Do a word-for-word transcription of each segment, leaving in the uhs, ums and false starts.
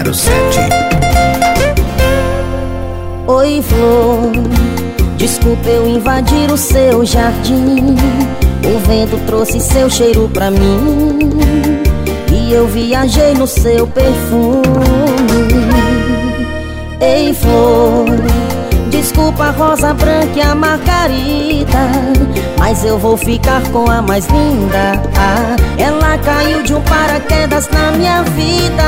zero sete. Oi, flor, desculpa eu invadir o seu jardim. O vento trouxe seu cheiro pra mim e eu viajei no seu perfume. Ei, flor, desculpa a rosa branca e a margarida, mas eu vou ficar com a mais linda. Ah, ela caiu de um paraquedas na minha vida.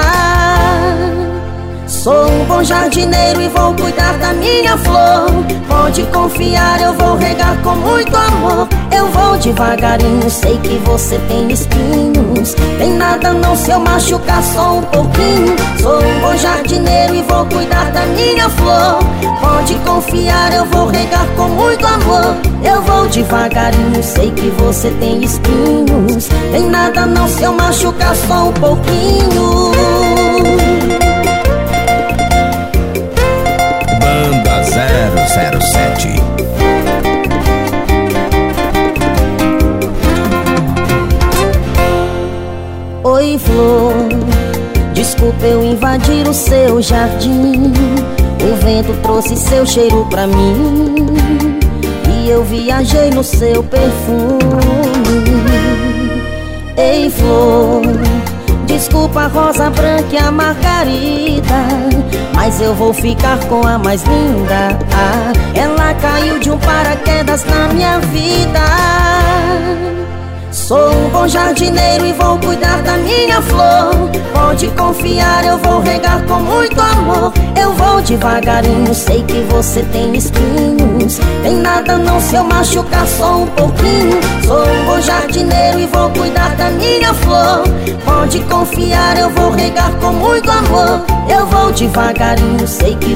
Sou um bom jardineiro e vou cuidar da minha flor. Pode confiar, eu vou regar com muito amor. Eu vou devagarinho, sei que você tem espinhos. Tem nada não se eu machucar só um pouquinho. Sou um bom jardineiro e vou cuidar da minha flor. Pode confiar, eu vou regar com muito amor. Eu vou devagarinho, sei que você tem espinhos. Tem nada não se eu machucar só um pouquinho. Banda zero zero sete. Oi, flor, desculpa eu invadir o seu jardim. O vento trouxe seu cheiro pra mim e eu viajei no seu perfume. Ei, flor, desculpa a rosa branca e a margarida, mas eu vou ficar com a mais linda. Ah, ela caiu de um paraquedas na minha vida. Sou um bom jardineiro e vou cuidar da minha flor. Pode confiar, eu vou regar com muito amor. Eu vou devagarinho, sei que você tem espinhos. Tem nada não se eu machucar só um pouquinho. Sou um bom jardineiro e vou cuidar da minha flor. Pode confiar, eu vou regar com muito amor. Eu vou devagarinho, sei que